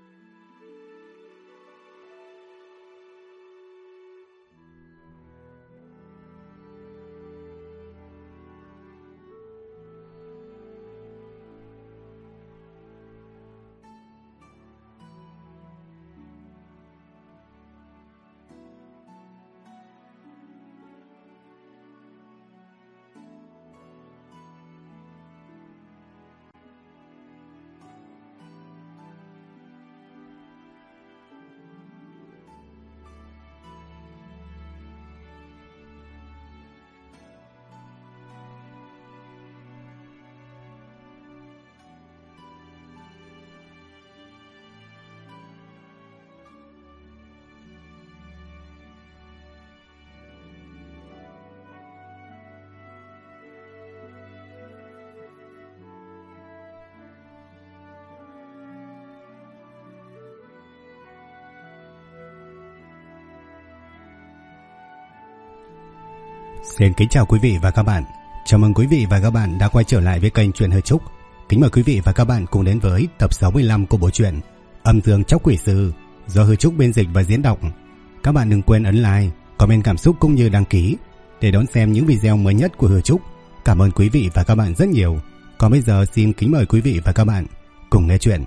Xin kính chào quý vị và các bạn. Chào mừng quý vị và các bạn đã quay trở lại với kênh Truyện Hư Trúc. Kính mời quý vị và các bạn cùng đến với tập 65 của bộ truyện Âm Dương Chóc Quỷ Sư do Hư Trúc biên dịch và diễn đọc. Các bạn đừng quên ấn like, comment cảm xúc cũng như đăng ký để đón xem những video mới nhất của Hư Trúc. Cảm ơn quý vị và các bạn rất nhiều. Còn bây giờ xin kính mời quý vị và các bạn cùng nghe chuyện.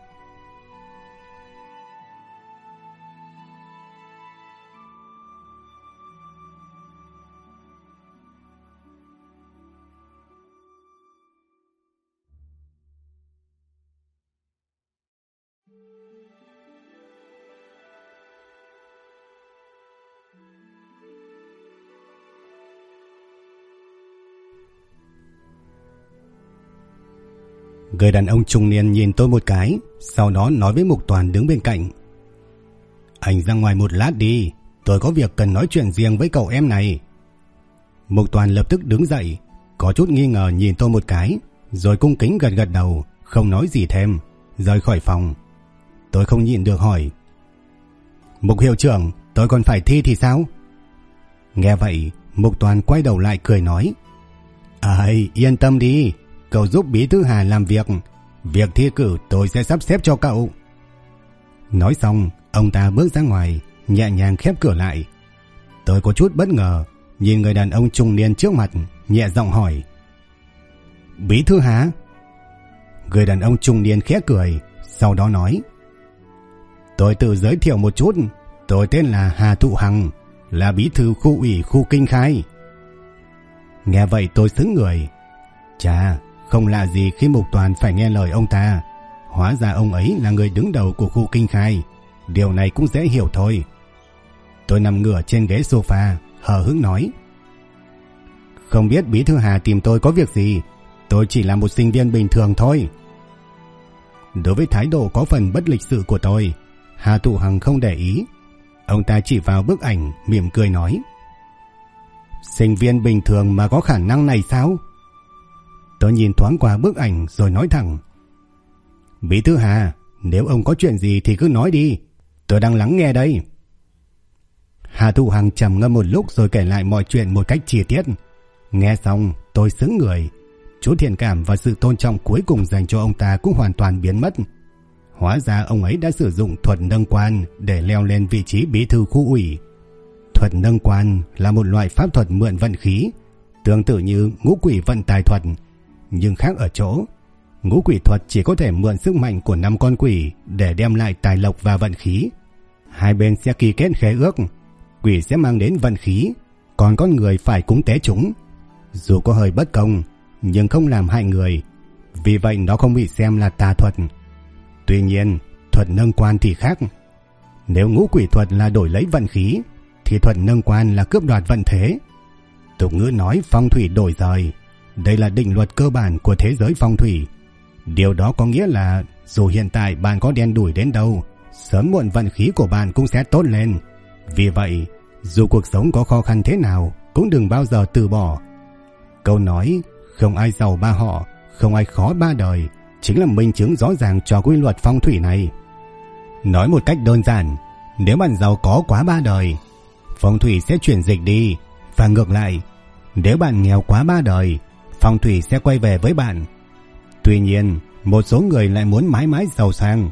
Người đàn ông trung niên nhìn tôi một cái, sau đó nói với Mục Toàn đứng bên cạnh: "Anh ra ngoài một lát đi, tôi có việc cần nói chuyện riêng với cậu em này." Mục Toàn lập tức đứng dậy, có chút nghi ngờ nhìn tôi một cái, rồi cung kính gật gật đầu, không nói gì thêm, rời khỏi phòng. Tôi không nhịn được hỏi: "Mục hiệu trưởng, tôi còn phải thi thì sao?" Nghe vậy, Mục Toàn quay đầu lại cười nói: "Yên tâm đi, cậu giúp Bí thư Hà làm việc, việc thi cử tôi sẽ sắp xếp cho cậu." Nói xong, ông ta bước ra ngoài, nhẹ nhàng khép cửa lại. Tôi có chút bất ngờ, nhìn người đàn ông trung niên trước mặt, nhẹ giọng hỏi: "Bí thư Hà?" Người đàn ông trung niên khẽ cười, sau đó nói: "Tôi tự giới thiệu một chút, tôi tên là Hà Thụ Hằng, là bí thư khu ủy khu Kinh Khai." Nghe vậy tôi sững người. Chà, không lạ gì khi Mục Toàn phải nghe lời ông ta. Hóa ra ông ấy là người đứng đầu của khu Kinh Khai. Điều này cũng dễ hiểu thôi. Tôi nằm ngửa trên ghế sofa, hờ hững nói: "Không biết bí thư Hà tìm tôi có việc gì, tôi chỉ là một sinh viên bình thường thôi." Đối với thái độ có phần bất lịch sự của tôi, Hà Thụ Hằng không để ý. Ông ta chỉ vào bức ảnh, mỉm cười nói: "Sinh viên bình thường mà có khả năng này sao?" Tôi nhìn thoáng qua bức ảnh rồi nói thẳng: "Bí thư Hà, nếu ông có chuyện gì thì cứ nói đi, tôi đang lắng nghe đây." Hà Thụ Hằng trầm ngâm một lúc rồi kể lại mọi chuyện một cách chi tiết. Nghe xong tôi sững người, chút thiện cảm và sự tôn trọng cuối cùng dành cho ông ta cũng hoàn toàn biến mất. Hóa ra ông ấy đã sử dụng thuật nâng quan để leo lên vị trí bí thư khu ủy. Thuật nâng quan là một loại pháp thuật mượn vận khí, tương tự như ngũ quỷ vận tài thuật, nhưng khác ở chỗ ngũ quỷ thuật chỉ có thể mượn sức mạnh của 5 con quỷ để đem lại tài lộc và vận khí. Hai bên sẽ ký kết khế ước, quỷ sẽ mang đến vận khí, còn con người phải cúng tế chúng. Dù có hơi bất công nhưng không làm hại người, vì vậy nó không bị xem là tà thuật. Tuy nhiên, thuật nâng quan thì khác. Nếu ngũ quỷ thuật là đổi lấy vận khí, thì thuật nâng quan là cướp đoạt vận thế. Tục ngữ nói phong thủy đổi rời, đây là định luật cơ bản của thế giới phong thủy. Điều đó có nghĩa là dù hiện tại bạn có đen đủi đến đâu, sớm muộn vận khí của bạn cũng sẽ tốt lên. Vì vậy, dù cuộc sống có khó khăn thế nào, cũng đừng bao giờ từ bỏ. Câu nói không ai giàu ba họ, không ai khó ba đời chính là minh chứng rõ ràng cho quy luật phong thủy này. Nói một cách đơn giản, nếu bạn giàu có quá ba đời, phong thủy sẽ chuyển dịch đi, và ngược lại, nếu bạn nghèo quá ba đời, phong thủy sẽ quay về với bạn. Tuy nhiên, một số người lại muốn mãi mãi giàu sang,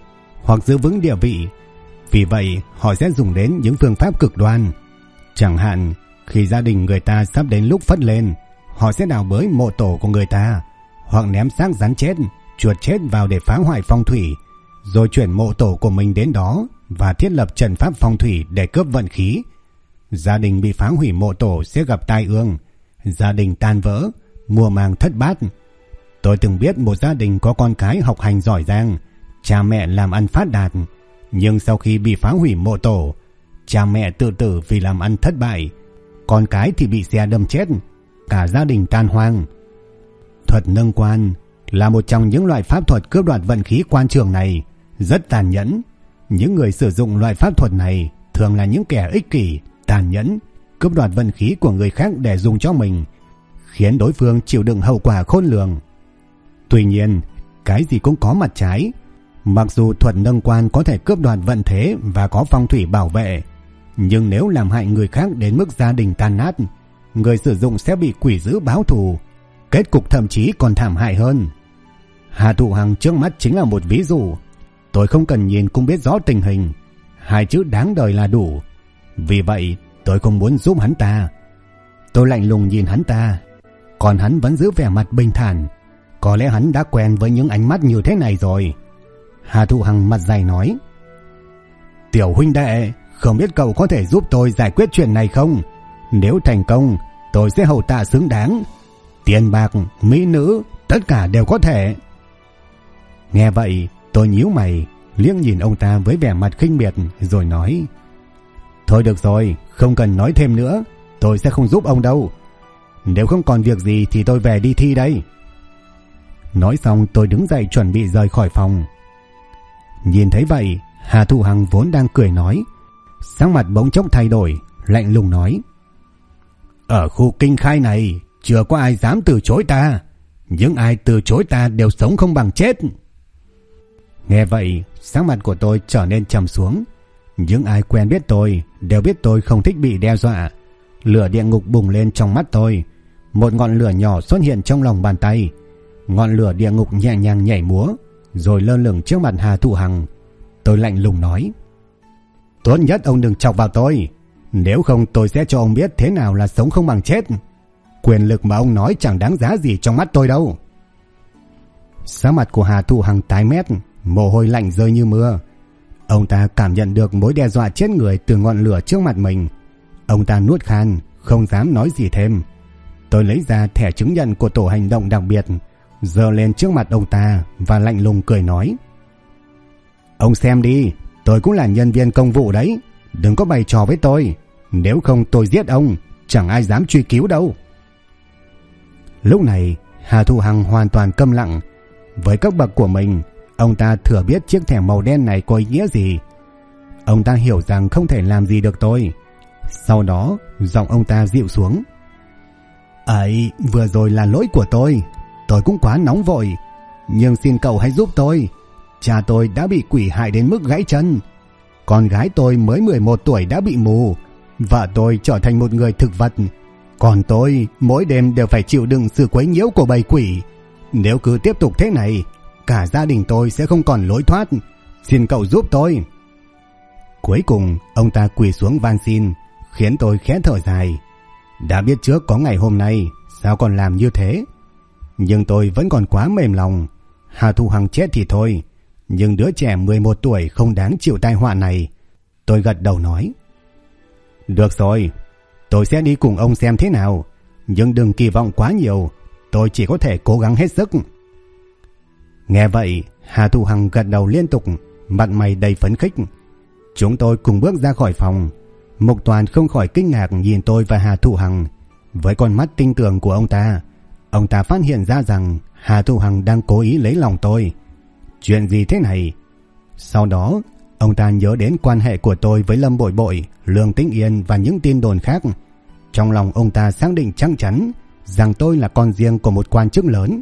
hoặc giữ vững địa vị. Vì vậy họ sẽ dùng đến những phương pháp cực đoan. Chẳng hạn khi gia đình người ta sắp đến lúc phất lên, họ sẽ đào bới mộ tổ của người ta, hoặc ném xác rắn chết, chuột chết vào để phá hoại phong thủy, rồi chuyển mộ tổ của mình đến đó và thiết lập trận pháp phong thủy để cướp vận khí. Gia đình bị phá hủy mộ tổ sẽ gặp tai ương, gia đình tan vỡ, mùa màng thất bát. Tôi từng biết một gia đình có con cái học hành giỏi giang, cha mẹ làm ăn phát đạt, nhưng sau khi bị phá hủy mộ tổ, cha mẹ tự tử vì làm ăn thất bại, con cái thì bị xe đâm chết, cả gia đình tan hoang. Thuật nâng quan là một trong những loại pháp thuật cướp đoạt vận khí quan trường này, rất tàn nhẫn. Những người sử dụng loại pháp thuật này thường là những kẻ ích kỷ, tàn nhẫn, cướp đoạt vận khí của người khác để dùng cho mình, khiến đối phương chịu đựng hậu quả khôn lường. Tuy nhiên, cái gì cũng có mặt trái. Mặc dù thuật nâng quan có thể cướp đoạt vận thế và có phong thủy bảo vệ, nhưng nếu làm hại người khác đến mức gia đình tan nát, người sử dụng sẽ bị quỷ dữ báo thù, kết cục thậm chí còn thảm hại hơn. Hà Thụ Hằng trước mắt chính là một ví dụ. Tôi không cần nhìn cũng biết rõ tình hình, 2 chữ đáng đời là đủ. Vì vậy tôi không muốn giúp hắn ta. Tôi lạnh lùng nhìn hắn ta, còn hắn vẫn giữ vẻ mặt bình thản. Có lẽ hắn đã quen với những ánh mắt như thế này rồi. Hà Thụ Hằng mặt dày nói: Tiểu huynh đệ, không biết cậu có thể giúp tôi giải quyết chuyện này không? Nếu thành công, tôi sẽ hậu tạ xứng đáng. Tiền bạc, mỹ nữ, tất cả đều có thể. Nghe vậy, tôi nhíu mày, liếc nhìn ông ta với vẻ mặt khinh miệt rồi nói: Thôi được rồi, không cần nói thêm nữa, tôi sẽ không giúp ông đâu. Nếu không còn việc gì thì tôi về đi thi đây. Nói xong tôi đứng dậy chuẩn bị rời khỏi phòng. Nhìn thấy vậy, Hà Thụ Hằng vốn đang cười nói, sắc mặt bỗng chốc thay đổi, lạnh lùng nói: Ở khu Kinh Khai này chưa có ai dám từ chối ta. Những ai từ chối ta đều sống không bằng chết. Nghe vậy, sắc mặt của tôi trở nên trầm xuống. Những ai quen biết tôi đều biết tôi không thích bị đe dọa. Lửa địa ngục bùng lên trong mắt tôi. Một ngọn lửa nhỏ xuất hiện trong lòng bàn tay. Ngọn lửa địa ngục nhẹ nhàng nhảy múa, rồi lơ lửng trước mặt Hà Thụ Hằng. Tôi lạnh lùng nói: Tốt nhất ông đừng chọc vào tôi, nếu không tôi sẽ cho ông biết thế nào là sống không bằng chết. Quyền lực mà ông nói chẳng đáng giá gì trong mắt tôi đâu. Sắc mặt của Hà Thụ Hằng tái mét, mồ hôi lạnh rơi như mưa. Ông ta cảm nhận được mối đe dọa chết người từ ngọn lửa trước mặt mình. Ông ta nuốt khan, không dám nói gì thêm. Tôi lấy ra thẻ chứng nhận của tổ hành động đặc biệt, giơ lên trước mặt ông ta và lạnh lùng cười nói: Ông xem đi, tôi cũng là nhân viên công vụ đấy, đừng có bày trò với tôi, nếu không tôi giết ông, chẳng ai dám truy cứu đâu. Lúc này Hà Thụ Hằng hoàn toàn câm lặng. Với cấp bậc của mình, ông ta thừa biết chiếc thẻ màu đen này có ý nghĩa gì. Ông ta hiểu rằng không thể làm gì được tôi. Sau đó giọng ông ta dịu xuống: Ấy, vừa rồi là lỗi của tôi cũng quá nóng vội, nhưng xin cậu hãy giúp tôi. Cha tôi đã bị quỷ hại đến mức gãy chân, con gái tôi mới 11 tuổi đã bị mù, vợ tôi trở thành một người thực vật, còn tôi mỗi đêm đều phải chịu đựng sự quấy nhiễu của bầy quỷ. Nếu cứ tiếp tục thế này, cả gia đình tôi sẽ không còn lối thoát. Xin cậu giúp tôi. Cuối cùng ông ta quỳ xuống van xin, khiến tôi khẽ thở dài. Đã biết trước có ngày hôm nay, sao còn làm như thế? Nhưng tôi vẫn còn quá mềm lòng. Hà Thụ Hằng chết thì thôi, nhưng đứa trẻ 11 tuổi không đáng chịu tai họa này. Tôi gật đầu nói: Được rồi, tôi sẽ đi cùng ông xem thế nào, nhưng đừng kỳ vọng quá nhiều, tôi chỉ có thể cố gắng hết sức. Nghe vậy, Hà Thụ Hằng gật đầu liên tục, mặt mày đầy phấn khích. Chúng tôi cùng bước ra khỏi phòng. Mục Toàn không khỏi kinh ngạc nhìn tôi và Hà Thụ Hằng. Với con mắt tinh tường của ông ta phát hiện ra rằng Hà Thụ Hằng đang cố ý lấy lòng tôi. Chuyện gì thế này? Sau đó, ông ta nhớ đến quan hệ của tôi với Lâm Bội Bội, Lương Tĩnh Yên và những tin đồn khác. Trong lòng ông ta xác định chắc chắn rằng tôi là con riêng của một quan chức lớn.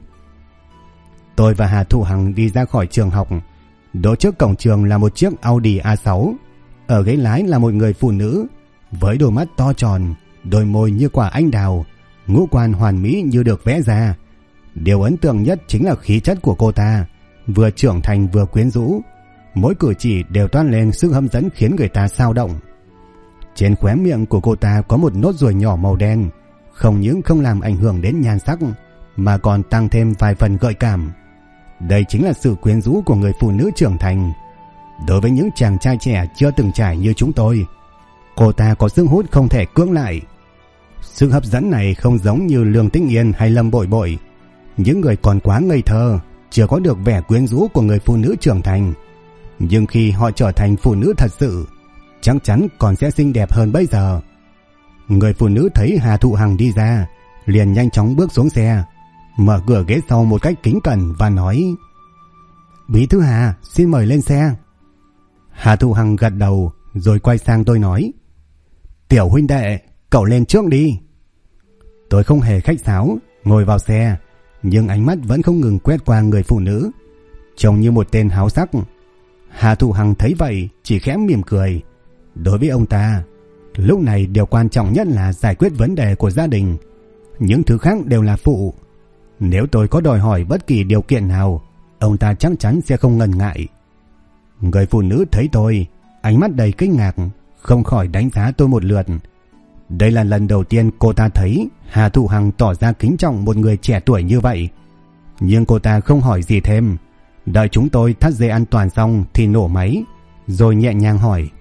Tôi và Hà Thụ Hằng đi ra khỏi trường học. Đỗ trước cổng trường là một chiếc Audi A6. Ở ghế lái là một người phụ nữ với đôi mắt to tròn, đôi môi như quả anh đào, ngũ quan hoàn mỹ như được vẽ ra. Điều ấn tượng nhất chính là khí chất của cô ta, vừa trưởng thành vừa quyến rũ. mỗi cử chỉ đều toát lên sức hấp dẫn khiến người ta xao động. Trên khóe miệng của cô ta có một nốt ruồi nhỏ màu đen, không những không làm ảnh hưởng đến nhan sắc mà còn tăng thêm vài phần gợi cảm. Đây chính là sự quyến rũ của người phụ nữ trưởng thành. Đối với những chàng trai trẻ chưa từng trải như chúng tôi, cô ta có sức hút không thể cưỡng lại. Sức hấp dẫn này không giống như Lương Tĩnh Yên hay Lâm Bội Bội, những người còn quá ngây thơ, chưa có được vẻ quyến rũ của người phụ nữ trưởng thành. Nhưng khi họ trở thành phụ nữ thật sự, chắc chắn còn sẽ xinh đẹp hơn bây giờ. Người phụ nữ thấy Hà Thụ Hằng đi ra, liền nhanh chóng bước xuống xe, mở cửa ghế sau một cách kính cẩn và nói: "Bí thư Hà, xin mời lên xe." Hà Thụ Hằng gật đầu rồi quay sang tôi nói: "Tiểu huynh đệ, cậu lên trước đi." Tôi không hề khách sáo, ngồi vào xe, nhưng ánh mắt vẫn không ngừng quét qua người phụ nữ, trông như một tên háo sắc. Hà Thụ Hằng thấy vậy chỉ khẽ mỉm cười. Đối với ông ta, lúc này điều quan trọng nhất là giải quyết vấn đề của gia đình, những thứ khác đều là phụ. Nếu tôi có đòi hỏi bất kỳ điều kiện nào, ông ta chắc chắn sẽ không ngần ngại. Người phụ nữ thấy tôi, ánh mắt đầy kinh ngạc, không khỏi đánh giá tôi một lượt. Đây là lần đầu tiên cô ta thấy Hà Thụ Hằng tỏ ra kính trọng một người trẻ tuổi như vậy. Nhưng cô ta không hỏi gì thêm, đợi chúng tôi thắt dây an toàn xong thì nổ máy, rồi nhẹ nhàng hỏi: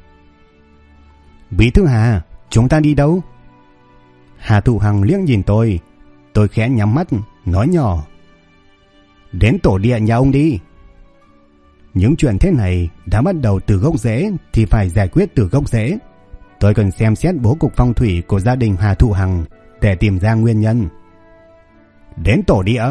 "Bí thư Hà, chúng ta đi đâu?" Hà Thụ Hằng liếc nhìn tôi khẽ nhắm mắt, nói nhỏ: "Đến tổ địa nhà ông đi." Những chuyện thế này đã bắt đầu từ gốc rễ thì phải giải quyết từ gốc rễ. Tôi cần xem xét bố cục phong thủy của gia đình Hà Thụ Hằng để tìm ra nguyên nhân. "Đến tổ địa."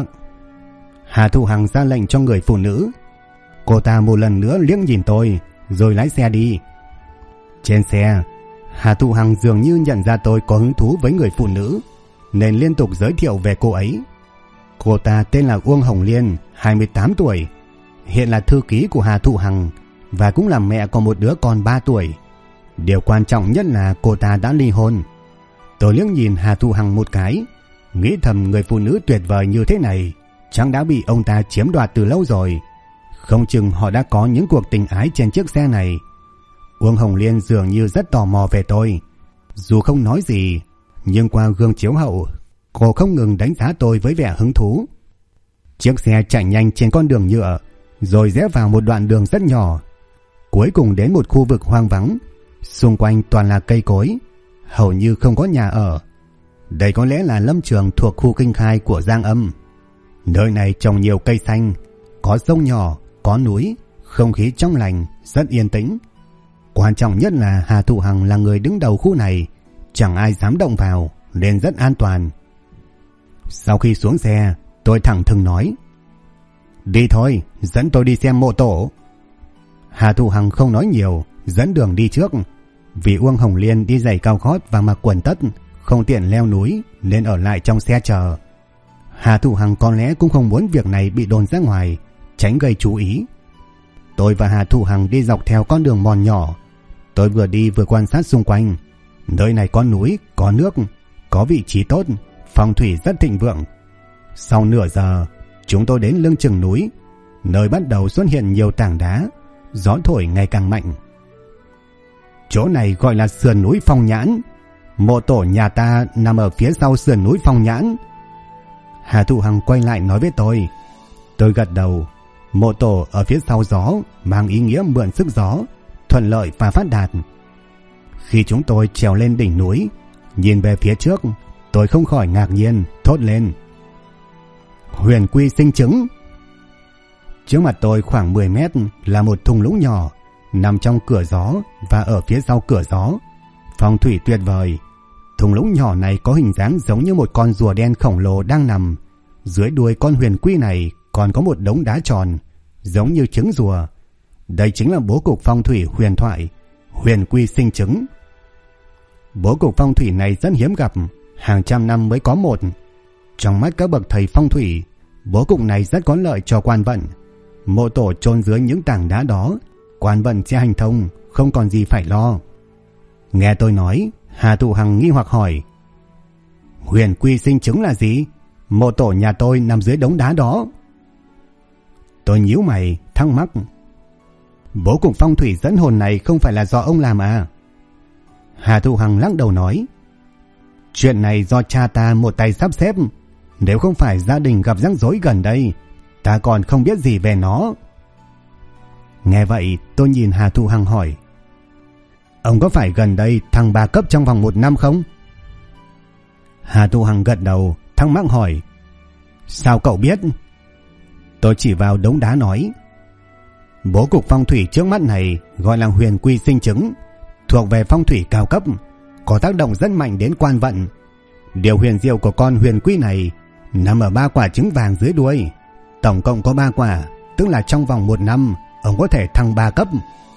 Hà Thụ Hằng ra lệnh cho người phụ nữ. Cô ta một lần nữa liếc nhìn tôi rồi lái xe đi. Trên xe, Hà Thụ Hằng dường như nhận ra tôi có hứng thú với người phụ nữ nên liên tục giới thiệu về cô ấy. Cô ta tên là Uông Hồng Liên, 28 tuổi, hiện là thư ký của Hà Thụ Hằng và cũng là mẹ của một đứa con 3 tuổi. Điều quan trọng nhất là cô ta đã ly hôn. Tôi liếc nhìn Hà Thụ Hằng một cái, nghĩ thầm người phụ nữ tuyệt vời như thế này chẳng đã bị ông ta chiếm đoạt từ lâu rồi. Không chừng họ đã có những cuộc tình ái trên chiếc xe này. Uông Hồng Liên dường như rất tò mò về tôi. Dù không nói gì, nhưng qua gương chiếu hậu, cô không ngừng đánh giá tôi với vẻ hứng thú. Chiếc xe chạy nhanh trên con đường nhựa, rồi rẽ vào một đoạn đường rất nhỏ. Cuối cùng đến một khu vực hoang vắng, xung quanh toàn là cây cối, hầu như không có nhà ở. Đây có lẽ là lâm trường thuộc khu kinh khai của Giang Âm. Nơi này trồng nhiều cây xanh, có sông nhỏ, có núi, không khí trong lành, rất yên tĩnh. Quan trọng nhất là Hà Thụ Hằng là người đứng đầu khu này, chẳng ai dám động vào nên rất an toàn. Sau khi xuống xe, tôi thẳng thừng nói: "Đi thôi, dẫn tôi đi xem mộ tổ." Hà Thụ Hằng không nói nhiều, dẫn đường đi trước. Vì Uông Hồng Liên đi giày cao gót và mặc quần tất, không tiện leo núi nên ở lại trong xe chờ. Hà Thụ Hằng có lẽ cũng không muốn việc này bị đồn ra ngoài, tránh gây chú ý. Tôi và Hà Thụ Hằng đi dọc theo con đường mòn nhỏ. Tôi vừa đi vừa quan sát xung quanh. Nơi này có núi, có nước, có vị trí tốt, phong thủy rất thịnh vượng. Sau nửa giờ, chúng tôi đến lưng chừng núi, nơi bắt đầu xuất hiện nhiều tảng đá, gió thổi ngày càng mạnh. Chỗ này gọi là sườn núi Phong Nhãn. Mộ tổ nhà ta nằm ở phía sau sườn núi Phong Nhãn. Hà Thụ Hằng quay lại nói với tôi. Tôi gật đầu. Mộ tổ ở phía sau gió mang ý nghĩa mượn sức gió, thuận lợi và phát đạt. Khi chúng tôi trèo lên đỉnh núi, nhìn về phía trước, tôi không khỏi ngạc nhiên thốt lên: "Huyền quy sinh chứng." Trước mặt tôi khoảng 10 mét là một thung lũng nhỏ, nằm trong cửa gió, và ở phía sau cửa gió, phong thủy tuyệt vời. Thung lũng nhỏ này có hình dáng giống như một con rùa đen khổng lồ đang nằm. Dưới đuôi con huyền quy này còn có một đống đá tròn, giống như trứng rùa. Đây chính là bố cục phong thủy huyền thoại, huyền quy sinh chứng. Bố cục phong thủy này rất hiếm gặp, hàng trăm năm mới có một. Trong mắt các bậc thầy phong thủy, bố cục này rất có lợi cho quan vận. Mộ tổ chôn dưới những tảng đá đó, quan vận sẽ hành thông, không còn gì phải lo. Nghe tôi nói, Hà Thụ Hằng nghi hoặc hỏi: "Huyền quy sinh chứng là gì? Mộ tổ nhà tôi nằm dưới đống đá đó." Tôi nhíu mày thắc mắc: Bố cục phong thủy dẫn hồn này không phải là do ông làm à? Hà Thụ Hằng lắc đầu nói, chuyện này do cha ta một tay sắp xếp. Nếu không phải gia đình gặp rắc rối gần đây, ta còn không biết gì về nó. Nghe vậy tôi nhìn Hà Thụ Hằng hỏi, ông có phải gần đây thăng 3 cấp trong vòng 1 năm không? Hà Thụ Hằng gật đầu, thắc mắc hỏi, sao cậu biết? Tôi chỉ vào đống đá nói, bố cục phong thủy trước mắt này gọi là huyền quy sinh chứng, thuộc về phong thủy cao cấp, có tác động rất mạnh đến quan vận. Điều huyền diệu của con huyền quy này nằm ở 3 quả trứng vàng dưới đuôi. Tổng cộng có 3 quả, tức là trong vòng 1 năm ông có thể thăng 3 cấp.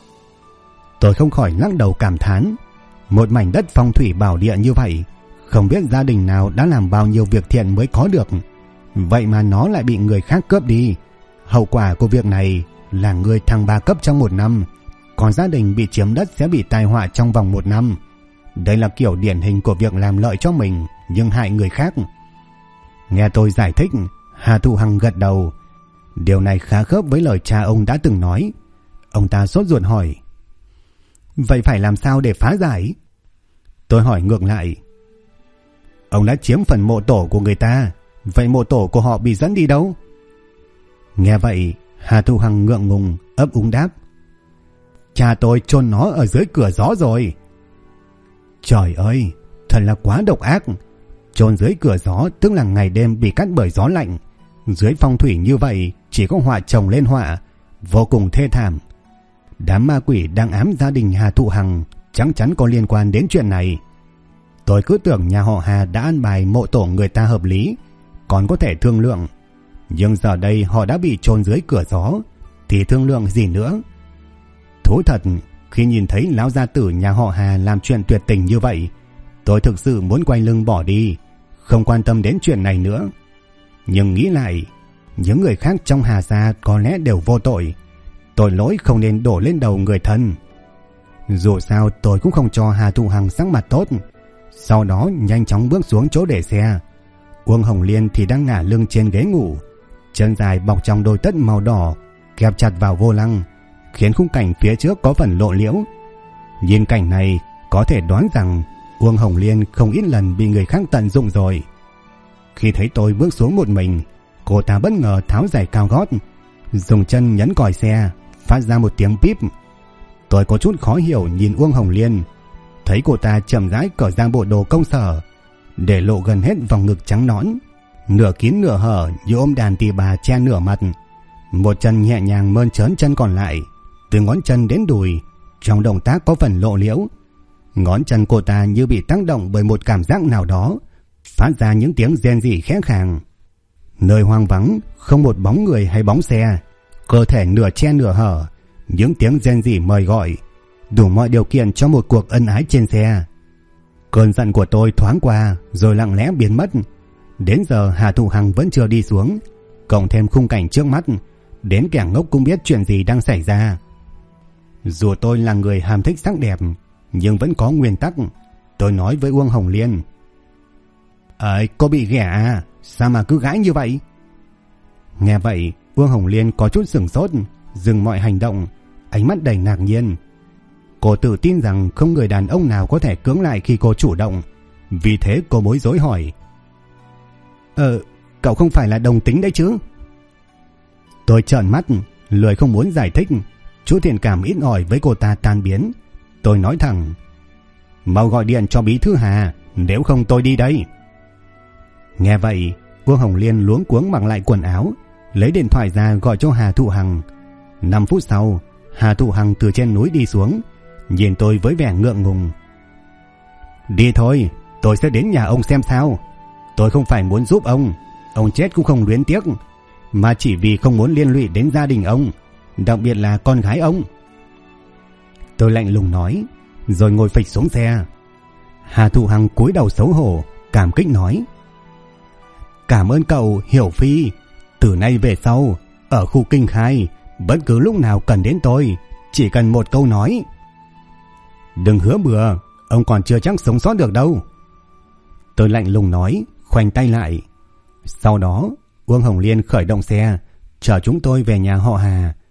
Tôi không khỏi lắc đầu cảm thán, một mảnh đất phong thủy bảo địa như vậy, không biết gia đình nào đã làm bao nhiêu việc thiện mới có được, vậy mà nó lại bị người khác cướp đi. Hậu quả của việc này là người thăng 3 cấp trong 1 năm, còn gia đình bị chiếm đất sẽ bị tai họa trong vòng 1 năm. Đây là kiểu điển hình của việc làm lợi cho mình nhưng hại người khác. Nghe tôi giải thích, Hà Thụ Hằng gật đầu. Điều này khá khớp với lời cha ông đã từng nói. Ông ta sốt ruột hỏi, vậy phải làm sao để phá giải? Tôi hỏi ngược lại, ông đã chiếm phần mộ tổ của người ta, vậy mộ tổ của họ bị dẫn đi đâu? Nghe vậy Hà Thụ Hằng ngượng ngùng ấp úng đáp, cha tôi chôn nó ở dưới cửa gió rồi. Trời ơi, thật là quá độc ác. Chôn dưới cửa gió tức là ngày đêm bị cắt bởi gió lạnh. Dưới phong thủy như vậy chỉ có họa chồng lên họa, vô cùng thê thảm. Đám ma quỷ đang ám gia đình Hà Thụ Hằng chắc chắn có liên quan đến chuyện này. Tôi cứ tưởng nhà họ Hà đã an bài mộ tổ người ta hợp lý, còn có thể thương lượng. Nhưng giờ đây họ đã bị chôn dưới cửa gió, thì thương lượng gì nữa? Thú thật, khi nhìn thấy lão gia tử nhà họ Hà làm chuyện tuyệt tình như vậy, tôi thực sự muốn quay lưng bỏ đi, không quan tâm đến chuyện này nữa. Nhưng nghĩ lại, những người khác trong Hà gia có lẽ đều vô tội, tội lỗi không nên đổ lên đầu người thân. Dù sao tôi cũng không cho Hà Thụ Hằng sắc mặt tốt. Sau đó nhanh chóng bước xuống chỗ để xe. Uông Hồng Liên thì đang ngả lưng trên ghế ngủ, chân dài bọc trong đôi tất màu đỏ kẹp chặt vào vô lăng, khiến khung cảnh phía trước có phần lộ liễu. Nhìn cảnh này có thể đoán rằng Uông Hồng Liên không ít lần bị người khác tận dụng rồi. Khi thấy tôi bước xuống một mình, cô ta bất ngờ tháo giày cao gót, dùng chân nhấn còi xe, phát ra một tiếng píp. Tôi có chút khó hiểu nhìn Uông Hồng Liên, thấy cô ta chậm rãi cởi ra bộ đồ công sở, để lộ gần hết vòng ngực trắng nõn, nửa kín nửa hở như ôm đàn tỳ bà che nửa mặt. Một chân nhẹ nhàng mơn trớn chân còn lại, từ ngón chân đến đùi, trong động tác có phần lộ liễu. Ngón chân cô ta như bị tác động bởi một cảm giác nào đó, phát ra những tiếng rên rỉ khẽ khàng. Nơi hoang vắng, không một bóng người hay bóng xe, cơ thể nửa che nửa hở, những tiếng rên rỉ mời gọi, đủ mọi điều kiện cho một cuộc ân ái trên xe. Cơn giận của tôi thoáng qua rồi lặng lẽ biến mất. Đến giờ Hà Thụ Hằng vẫn chưa đi xuống, cộng thêm khung cảnh trước mắt, đến kẻ ngốc cũng biết chuyện gì đang xảy ra. Dù tôi là người ham thích sắc đẹp, nhưng vẫn có nguyên tắc. Tôi nói với Uông Hồng Liên, cô bị ghẻ à? Sao mà cứ gãi như vậy? Nghe vậy Uông Hồng Liên có chút sửng sốt, dừng mọi hành động, ánh mắt đầy ngạc nhiên. Cô tự tin rằng không người đàn ông nào có thể cưỡng lại khi cô chủ động, vì thế cô bối rối hỏi, cậu không phải là đồng tính đấy chứ? Tôi trợn mắt, lười không muốn giải thích. Chút thiện cảm ít ỏi với cô ta tan biến. Tôi nói thẳng, mau gọi điện cho bí thư Hà, nếu không tôi đi đây. Nghe vậy Uông Hồng Liên luống cuống mặc lại quần áo, lấy điện thoại ra gọi cho Hà Thụ Hằng. 5 phút sau, Hà Thụ Hằng từ trên núi đi xuống, nhìn tôi với vẻ ngượng ngùng. Đi thôi, tôi sẽ đến nhà ông xem sao. Tôi không phải muốn giúp ông chết cũng không luyến tiếc, mà chỉ vì không muốn liên lụy đến gia đình ông, đặc biệt là con gái ông. Tôi lạnh lùng nói, rồi ngồi phịch xuống xe. Hà Thụ Hằng cúi đầu xấu hổ, cảm kích nói, cảm ơn cậu Hiểu Phi. Từ nay về sau, ở khu Kinh Khai, bất cứ lúc nào cần đến tôi, chỉ cần một câu nói. Đừng hứa bừa, ông còn chưa chắc sống sót được đâu. Tôi lạnh lùng nói, khoanh tay lại. Sau đó Uông Hồng Liên khởi động xe, chở chúng tôi về nhà họ Hà.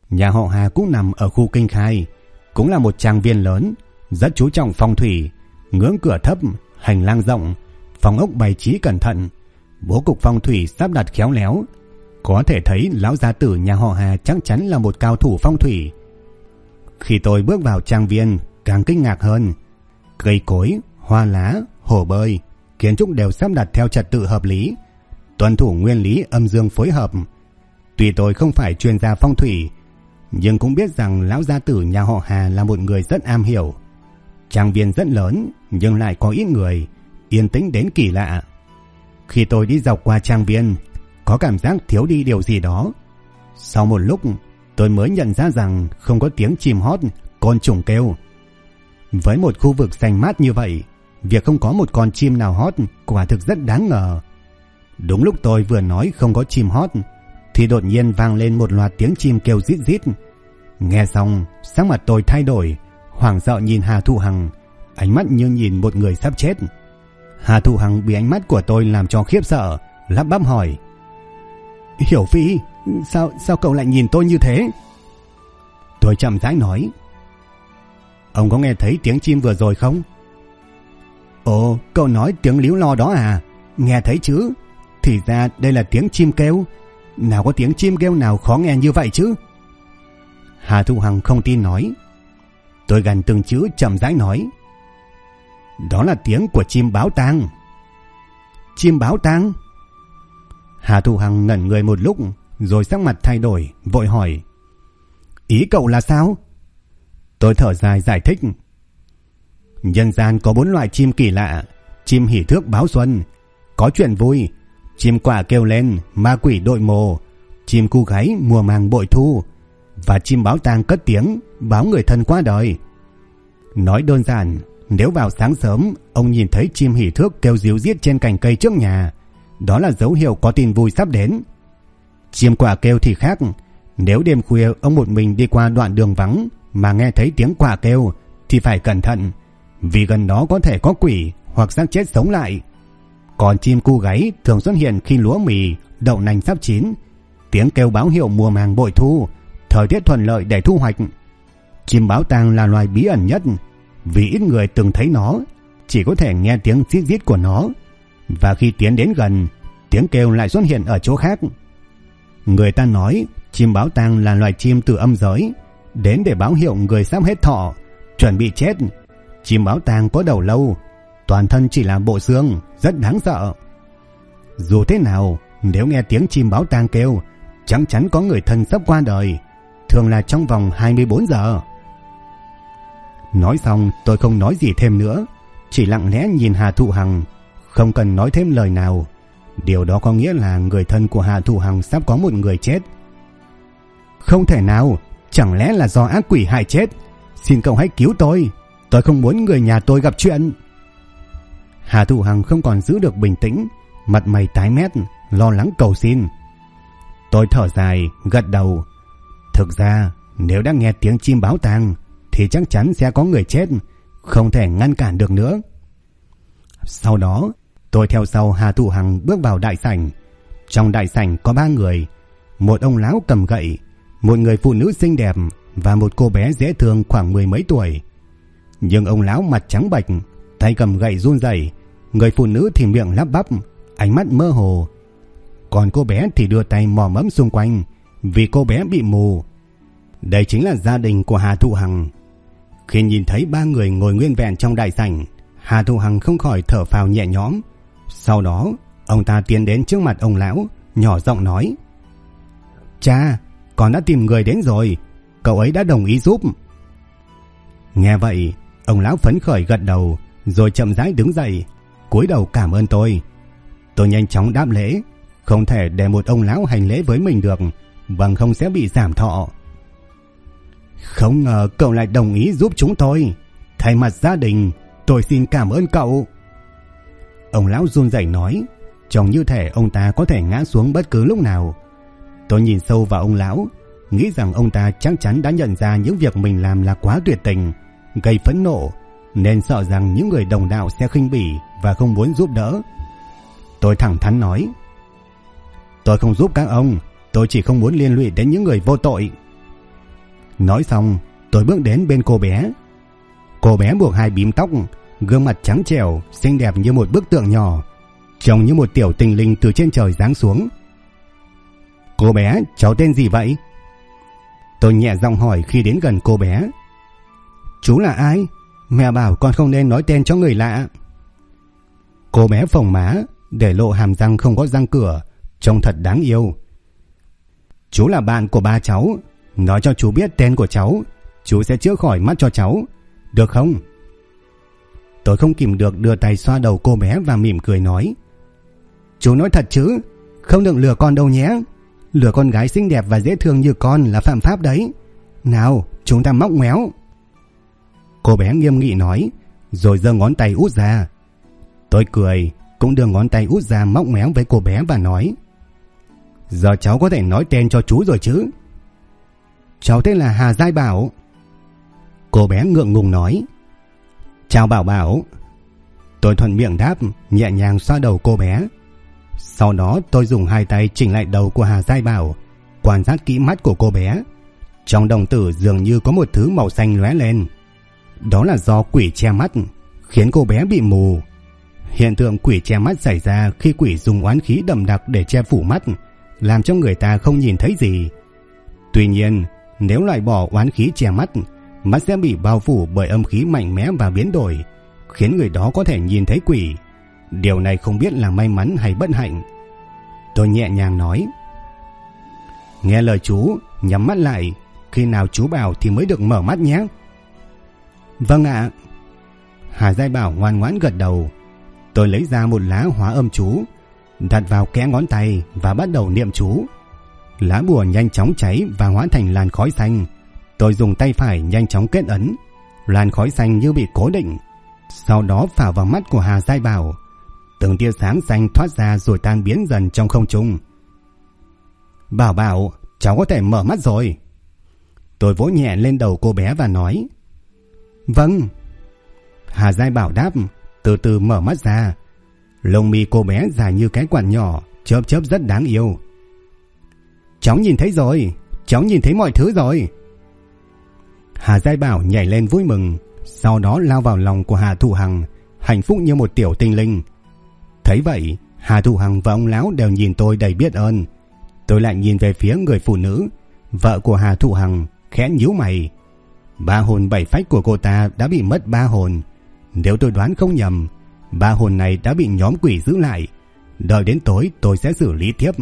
Nhà họ Hà cũng nằm ở khu Kinh Khai, cũng là một trang viên lớn, rất chú trọng phong thủy, ngưỡng cửa thấp, hành lang rộng, phòng ốc bày trí cẩn thận, bố cục phong thủy sắp đặt khéo léo. Có thể thấy lão gia tử nhà họ Hà chắc chắn là một cao thủ phong thủy. Khi tôi bước vào trang viên, càng kinh ngạc hơn. Cây cối, hoa lá, hồ bơi, kiến trúc đều sắp đặt theo trật tự hợp lý, tuân thủ nguyên lý âm dương phối hợp. Tuy tôi không phải chuyên gia phong thủy, nhưng cũng biết rằng lão gia tử nhà họ Hà là một người rất am hiểu. Trang viên rất lớn nhưng lại có ít người, yên tĩnh đến kỳ lạ. Khi tôi đi dọc qua trang viên, có cảm giác thiếu đi điều gì đó. Sau một lúc, tôi mới nhận ra rằng không có tiếng chim hót, côn trùng kêu. Với một khu vực xanh mát như vậy, việc không có một con chim nào hót quả thực rất đáng ngờ. Đúng lúc tôi vừa nói không có chim hót, thì đột nhiên vang lên một loạt tiếng chim kêu rít rít. Nghe xong, sắc mặt tôi thay đổi, hoảng sợ nhìn Hà Thu Hằng, ánh mắt như nhìn một người sắp chết. Hà Thu Hằng bị ánh mắt của tôi làm cho khiếp sợ, lắp bắp hỏi: Hiểu Phi, sao cậu lại nhìn tôi như thế? Tôi chậm rãi nói: Ông có nghe thấy tiếng chim vừa rồi không? Ồ, cậu nói tiếng líu lo đó à? Nghe thấy chứ? Thì ra đây là tiếng chim kêu. Nào có tiếng chim kêu nào khó nghe như vậy chứ? Hà Thu Hằng không tin nói. Tôi gằn từng chữ chậm rãi nói: Đó là tiếng của chim báo tang. Chim báo tang? Hà Thu Hằng ngẩn người một lúc, rồi sắc mặt thay đổi, vội hỏi: Ý cậu là sao? Tôi thở dài giải thích: Nhân gian có 4 loại chim kỳ lạ: chim hỉ thước báo xuân, có chuyện vui; chim quả kêu lên, ma quỷ đội mồ; chim cu gáy mùa màng bội thu; và chim báo tang cất tiếng, báo người thân qua đời. Nói đơn giản, nếu vào sáng sớm ông nhìn thấy chim hỉ thước kêu ríu rít trên cành cây trước nhà, đó là dấu hiệu có tin vui sắp đến. Chim quả kêu thì khác, nếu đêm khuya ông một mình đi qua đoạn đường vắng mà nghe thấy tiếng quả kêu thì phải cẩn thận, vì gần đó có thể có quỷ hoặc xác chết sống lại. Còn chim cu gáy thường xuất hiện khi lúa mì, đậu nành sắp chín, tiếng kêu báo hiệu mùa màng bội thu, thời tiết thuận lợi để thu hoạch. Chim báo tang là loài bí ẩn nhất, vì ít người từng thấy nó, chỉ có thể nghe tiếng rít rít của nó, và khi tiến đến gần, tiếng kêu lại xuất hiện ở chỗ khác. Người ta nói chim báo tang là loài chim từ âm giới, đến để báo hiệu người sắp hết thọ, chuẩn bị chết. Chim báo tang có đầu lâu, toàn thân chỉ là bộ xương, rất đáng sợ. Dù thế nào, nếu nghe tiếng chim báo tang kêu, chắc chắn có người thân sắp qua đời, thường là trong vòng 24 giờ. Nói xong tôi không nói gì thêm nữa, chỉ lặng lẽ nhìn Hà Thu Hằng, không cần nói thêm lời nào. Điều đó có nghĩa là người thân của Hà Thu Hằng sắp có một người chết. Không thể nào, chẳng lẽ là do ác quỷ hại chết? Xin cậu hãy cứu tôi không muốn người nhà tôi gặp chuyện. Hà Thu Hằng không còn giữ được bình tĩnh, mặt mày tái mét, lo lắng cầu xin. Tôi thở dài, gật đầu. Thực ra, nếu đã nghe tiếng chim báo tang thì chắc chắn sẽ có người chết, không thể ngăn cản được nữa. Sau đó, tôi theo sau Hà Thu Hằng bước vào đại sảnh. Trong đại sảnh có 3 người: một ông lão cầm gậy, một người phụ nữ xinh đẹp và một cô bé dễ thương khoảng 10 mấy tuổi. Nhưng ông lão mặt trắng bệch, tay cầm gậy run rẩy, người phụ nữ thì miệng lắp bắp, ánh mắt mơ hồ. Còn cô bé thì đưa tay mò mẫm xung quanh, vì cô bé bị mù. Đây chính là gia đình của Hà Thu Hằng. Khi nhìn thấy 3 người ngồi nguyên vẹn trong đại sảnh, Hà Thu Hằng không khỏi thở phào nhẹ nhõm. Sau đó, ông ta tiến đến trước mặt ông lão, nhỏ giọng nói: Cha, con đã tìm người đến rồi, cậu ấy đã đồng ý giúp. Nghe vậy, ông lão phấn khởi gật đầu, rồi chậm rãi đứng dậy, cúi đầu cảm ơn tôi. Tôi nhanh chóng đáp lễ, không thể để một ông lão hành lễ với mình được, bằng không sẽ bị giảm thọ. Không ngờ cậu lại đồng ý giúp chúng tôi. Thay mặt gia đình, tôi xin cảm ơn cậu. Ông lão run rẩy nói, trông như thể ông ta có thể ngã xuống bất cứ lúc nào. Tôi nhìn sâu vào ông lão, nghĩ rằng ông ta chắc chắn đã nhận ra những việc mình làm là quá tuyệt tình, gây phẫn nộ, nên sợ rằng những người đồng đạo sẽ khinh bỉ và không muốn giúp đỡ. Tôi thẳng thắn nói: Tôi không giúp các ông, tôi chỉ không muốn liên lụy đến những người vô tội. Nói xong, tôi bước đến bên cô bé. Cô bé buộc 2 bím tóc, gương mặt trắng trẻo, xinh đẹp như một bức tượng nhỏ, trông như một tiểu tinh linh từ trên trời giáng xuống. Cô bé, cháu tên gì vậy? Tôi nhẹ giọng hỏi khi đến gần cô bé. Chú là ai? Mẹ bảo con không nên nói tên cho người lạ. Cô bé phồng má, để lộ hàm răng không có răng cửa, trông thật đáng yêu. Chú là bạn của ba cháu. Nói cho chú biết tên của cháu, chú sẽ chữa khỏi mắt cho cháu, được không? Tôi không kìm được đưa tay xoa đầu cô bé và mỉm cười nói. Chú nói thật chứ? Không được lừa con đâu nhé. Lừa con gái xinh đẹp và dễ thương như con là phạm pháp đấy. Nào, chúng ta móc ngoéo. Cô bé nghiêm nghị nói, rồi giơ ngón tay út ra. Tôi cười, cũng đưa ngón tay út ra móc ngoéo với cô bé và nói. Giờ cháu có thể nói tên cho chú rồi chứ? Cháu tên là Hà Giai Bảo. Cô bé ngượng ngùng nói. Chào Bảo Bảo. Tôi thuận miệng đáp, nhẹ nhàng xoa đầu cô bé. Sau đó tôi dùng 2 tay chỉnh lại đầu của Hà Giai Bảo, quan sát kỹ mắt của cô bé. Trong đồng tử dường như có một thứ màu xanh lóe lên. Đó là do quỷ che mắt, khiến cô bé bị mù. Hiện tượng quỷ che mắt xảy ra khi quỷ dùng oán khí đậm đặc để che phủ mắt, làm cho người ta không nhìn thấy gì. Tuy nhiên, nếu loại bỏ oán khí che mắt, mắt sẽ bị bao phủ bởi âm khí mạnh mẽ và biến đổi, khiến người đó có thể nhìn thấy quỷ. Điều này không biết là may mắn hay bất hạnh. Tôi nhẹ nhàng nói. Nghe lời chú, nhắm mắt lại, khi nào chú bảo thì mới được mở mắt nhé. Vâng ạ. Hà Giai Bảo ngoan ngoãn gật đầu. Tôi lấy ra một lá hóa âm chú, đặt vào kẽ ngón tay và bắt đầu niệm chú. Lá bùa nhanh chóng cháy và hóa thành làn khói xanh. Tôi dùng tay phải nhanh chóng kết ấn. Làn khói xanh như bị cố định, sau đó phả vào mắt của Hà Giai Bảo. Từng tia sáng xanh thoát ra rồi tan biến dần trong không trung. Bảo Bảo, cháu có thể mở mắt rồi. Tôi vỗ nhẹ lên đầu cô bé và nói. Vâng. Hà Giai Bảo đáp, từ từ mở mắt ra. Lông mi cô bé dài như cái quạt nhỏ, chớp chớp rất đáng yêu. Cháu nhìn thấy rồi, cháu nhìn thấy mọi thứ rồi. Hà Giai Bảo nhảy lên vui mừng, sau đó lao vào lòng của Hà Thụ Hằng, hạnh phúc như một tiểu tinh linh. Thấy vậy, Hà Thụ Hằng và ông lão đều nhìn tôi đầy biết ơn. Tôi lại nhìn về phía người phụ nữ, vợ của Hà Thụ Hằng, khẽ nhíu mày. 3 hồn 7 phách của cô ta đã bị mất 3 hồn. Nếu tôi đoán không nhầm, 3 hồn này đã bị nhóm quỷ giữ lại. Đợi đến tối tôi sẽ xử lý tiếp.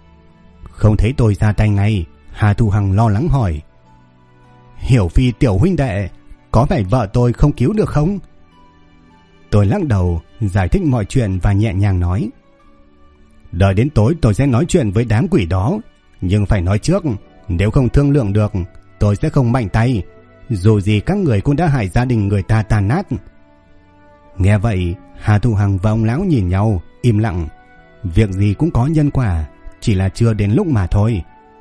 Không thấy tôi ra tay ngay, Hà Thụ Hằng lo lắng hỏi. Hiểu Phi tiểu huynh đệ, có phải vợ tôi không cứu được không? Tôi lắc đầu, giải thích mọi chuyện và nhẹ nhàng nói. Đợi đến tối tôi sẽ nói chuyện với đám quỷ đó, nhưng phải nói trước, nếu không thương lượng được, tôi sẽ không mạnh tay. Dù gì các người cũng đã hại gia đình người ta tàn nát. Nghe vậy, Hà Thụ Hằng và ông lão nhìn nhau, im lặng. Việc gì cũng có nhân quả, chỉ là chưa đến lúc mà thôi.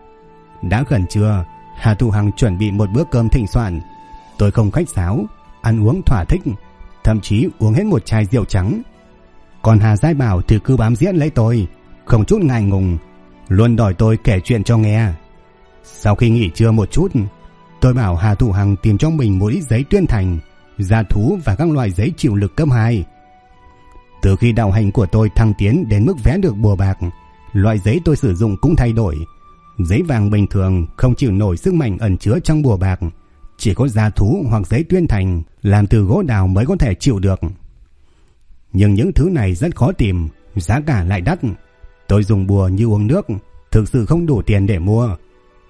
Đã gần trưa, Hà Thụ Hằng chuẩn bị một bữa cơm thịnh soạn. Tôi không khách sáo, ăn uống thỏa thích, thậm chí uống hết một chai rượu trắng. Còn Hà Giai Bảo thì cứ bám giết lấy tôi, không chút ngại ngùng, luôn đòi tôi kể chuyện cho nghe. Sau khi nghỉ trưa một chút, tôi bảo Hà Thụ Hằng tìm cho mình một ít giấy tuyên thành, gia thú và các loại giấy chịu lực cấp 2. Từ khi đạo hành của tôi thăng tiến đến mức vẽ được bùa bạc, loại giấy tôi sử dụng cũng thay đổi. Giấy vàng bình thường không chịu nổi sức mạnh ẩn chứa trong bùa bạc, chỉ có gia thú hoặc giấy tuyên thành làm từ gỗ đào mới có thể chịu được. Nhưng những thứ này rất khó tìm, giá cả lại đắt. Tôi dùng bùa như uống nước, thực sự không đủ tiền để mua.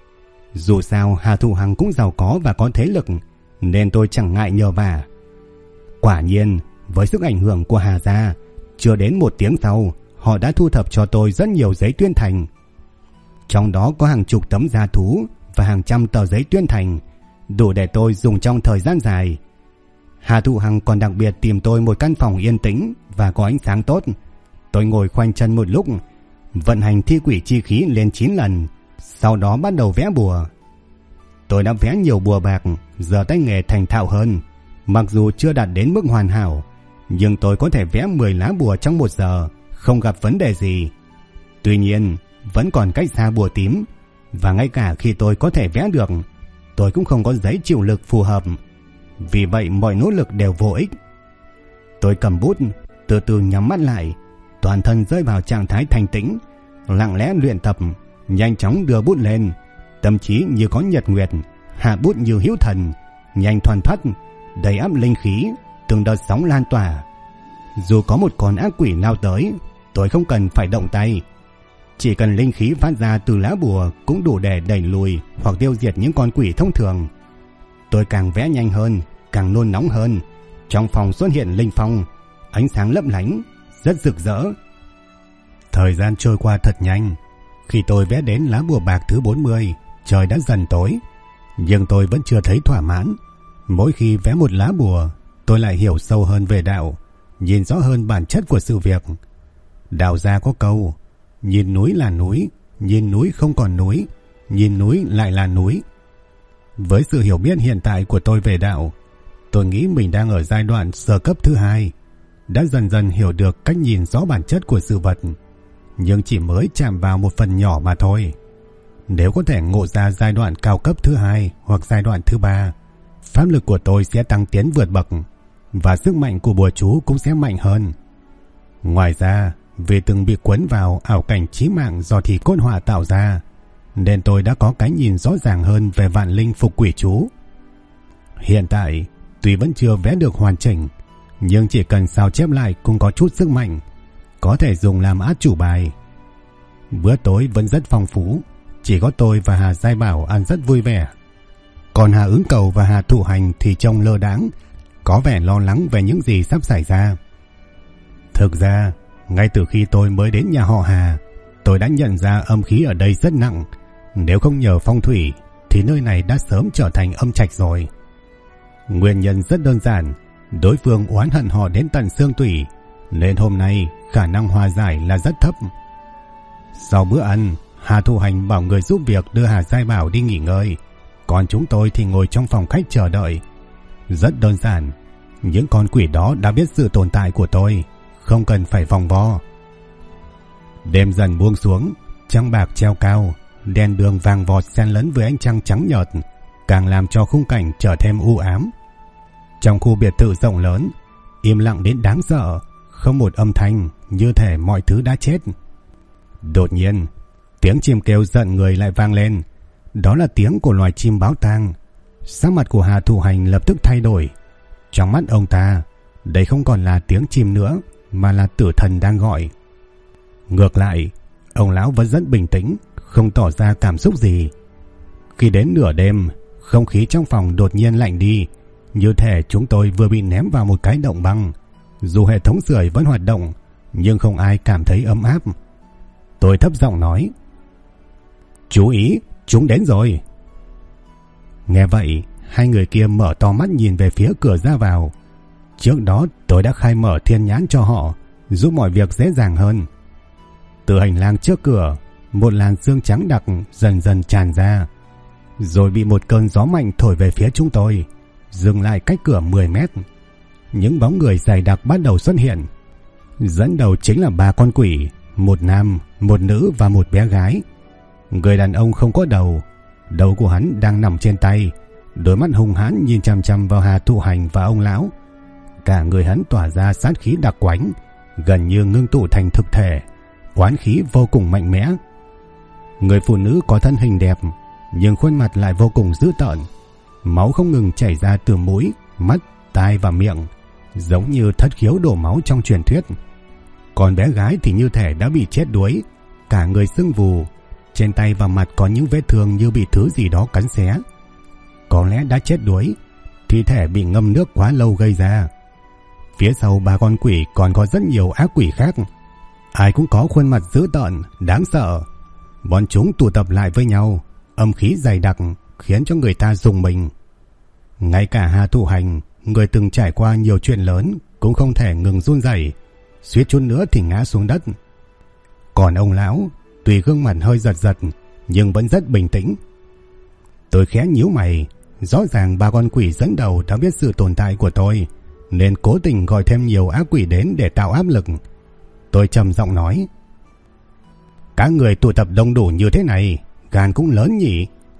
Dù sao Hà Thụ Hằng cũng giàu có và có thế lực, nên tôi chẳng ngại nhờ vả. Quả nhiên, với sức ảnh hưởng của Hà gia, chưa đến 1 tiếng sau, họ đã thu thập cho tôi rất nhiều giấy tuyên thành. Trong đó có hàng chục tấm gia thú và hàng trăm tờ giấy tuyên thành, đủ để tôi dùng trong thời gian dài. Hà Thụ Hằng còn đặc biệt tìm tôi một căn phòng yên tĩnh và có ánh sáng tốt. Tôi ngồi khoanh chân một lúc, vận hành thi quỷ chi khí lên 9 lần, sau đó bắt đầu vẽ bùa. Tôi đã vẽ nhiều bùa bạc, giờ tay nghề thành thạo hơn. Mặc dù chưa đạt đến mức hoàn hảo, nhưng tôi có thể vẽ 10 lá bùa trong 1 giờ, không gặp vấn đề gì. Tuy nhiên, vẫn còn cách xa bùa tím, và ngay cả khi tôi có thể vẽ được, tôi cũng không có giấy chịu lực phù hợp. Vì vậy mọi nỗ lực đều vô ích. Tôi cầm bút, từ từ nhắm mắt lại, toàn thân rơi vào trạng thái thanh tĩnh, lặng lẽ luyện tập, nhanh chóng đưa bút lên, tâm trí như có nhật nguyệt, hạ bút như hữu thần, nhanh thoăn thoắt, đầy ắp linh khí, từng đợt sóng lan tỏa. Dù có một con ác quỷ lao tới, tôi không cần phải động tay, chỉ cần linh khí phát ra từ lá bùa cũng đủ để đẩy lùi hoặc tiêu diệt những con quỷ thông thường. Tôi càng vẽ nhanh hơn, càng nôn nóng hơn. Trong phòng xuất hiện linh phong, ánh sáng lấp lánh, rất rực rỡ. Thời gian trôi qua thật nhanh. Khi tôi vẽ đến lá bùa bạc thứ 40, trời đã dần tối, nhưng tôi vẫn chưa thấy thỏa mãn. Mỗi khi vẽ một lá bùa, tôi lại hiểu sâu hơn về đạo, nhìn rõ hơn bản chất của sự việc. Đạo gia có câu: nhìn núi là núi, nhìn núi không còn núi, nhìn núi lại là núi. Với sự hiểu biết hiện tại của tôi về đạo, tôi nghĩ mình đang ở giai đoạn sơ cấp thứ 2, đã dần dần hiểu được cách nhìn rõ bản chất của sự vật, nhưng chỉ mới chạm vào một phần nhỏ mà thôi. Nếu có thể ngộ ra giai đoạn cao cấp thứ 2 hoặc giai đoạn thứ 3, pháp lực của tôi sẽ tăng tiến vượt bậc, và sức mạnh của bùa chú cũng sẽ mạnh hơn. Ngoài ra, vì từng bị cuốn vào ảo cảnh chí mạng do thì cốt họa tạo ra, nên tôi đã có cái nhìn rõ ràng hơn về vạn linh phục quỷ chú. Hiện tại, tuy vẫn chưa vẽ được hoàn chỉnh, nhưng chỉ cần sao chép lại cũng có chút sức mạnh, có thể dùng làm át chủ bài. Bữa tối vẫn rất phong phú, chỉ có tôi và Hà Giai Bảo ăn rất vui vẻ. Còn Hà Ứng Cầu và Hà Thụ Hành thì trông lơ đãng, có vẻ lo lắng về những gì sắp xảy ra. Thực ra, ngay từ khi tôi mới đến nhà họ Hà, tôi đã nhận ra âm khí ở đây rất nặng. Nếu không nhờ phong thủy thì nơi này đã sớm trở thành âm trạch rồi. Nguyên nhân rất đơn giản, đối phương oán hận họ đến tận xương tủy, nên hôm nay khả năng hòa giải là rất thấp. Sau bữa ăn, Hà Thụ Hành bảo người giúp việc đưa Hà Giai Bảo đi nghỉ ngơi, còn chúng tôi thì ngồi trong phòng khách chờ đợi. Rất đơn giản, những con quỷ đó đã biết sự tồn tại của tôi, không cần phải vòng vo. Đêm dần buông xuống, trăng bạc treo cao, đèn đường vàng vọt xen lẫn với ánh trăng trắng nhợt, càng làm cho khung cảnh trở thêm u ám. Trong khu biệt thự rộng lớn, im lặng đến đáng sợ, không một âm thanh, như thể mọi thứ đã chết. Đột nhiên, tiếng chim kêu giận người lại vang lên. Đó là tiếng của loài chim báo tang. Sắc mặt của Hà Thụ Hành lập tức thay đổi. Trong mắt ông ta, đây không còn là tiếng chim nữa, mà là tử thần đang gọi. Ngược lại, ông lão vẫn rất bình tĩnh, không tỏ ra cảm xúc gì. Khi đến nửa đêm, không khí trong phòng đột nhiên lạnh đi, như thể chúng tôi vừa bị ném vào một cái động băng. Dù hệ thống sưởi vẫn hoạt động, nhưng không ai cảm thấy ấm áp. Tôi thấp giọng nói: chú ý, chúng đến rồi. Nghe vậy, hai người kia mở to mắt nhìn về phía cửa ra vào. Trước đó tôi đã khai mở thiên nhãn cho họ, giúp mọi việc dễ dàng hơn. Từ hành lang trước cửa, một làn sương trắng đặc dần dần tràn ra, rồi bị một cơn gió mạnh thổi về phía chúng tôi, dừng lại cách cửa 10 mét. Những bóng người dày đặc bắt đầu xuất hiện. Dẫn đầu chính là 3 con quỷ, một nam, một nữ và một bé gái. Người đàn ông không có đầu, đầu của hắn đang nằm trên tay, đôi mắt hung hãn nhìn chằm chằm vào Hà Thụ Hành và ông lão. Cả người hắn tỏa ra sát khí đặc quánh, gần như ngưng tụ thành thực thể, oán khí vô cùng mạnh mẽ. Người phụ nữ có thân hình đẹp, nhưng khuôn mặt lại vô cùng dữ tợn, máu không ngừng chảy ra từ mũi, mắt, tai và miệng, giống như thất khiếu đổ máu trong truyền thuyết. Còn bé gái thì như thể đã bị chết đuối, cả người sưng vù, trên tay và mặt có những vết thương như bị thứ gì đó cắn xé. Có lẽ đã chết đuối, thi thể bị ngâm nước quá lâu gây ra. Phía sau 3 con quỷ còn có rất nhiều ác quỷ khác, ai cũng có khuôn mặt dữ tợn, đáng sợ. Bọn chúng tụ tập lại với nhau, âm khí dày đặc khiến cho người ta rùng mình. Ngay cả Hà Thụ Hành, người từng trải qua nhiều chuyện lớn, cũng không thể ngừng run rẩy, suýt chút nữa thì ngã xuống đất. Còn ông lão, tuy gương mặt hơi giật giật, nhưng vẫn rất bình tĩnh. Tôi khẽ nhíu mày, rõ ràng 3 con quỷ dẫn đầu đã biết sự tồn tại của tôi, nên cố tình gọi thêm nhiều ác quỷ đến để tạo áp lực. Tôi trầm giọng nói: các người tụ tập đông đủ như thế này, gan cũng lớn nhỉ?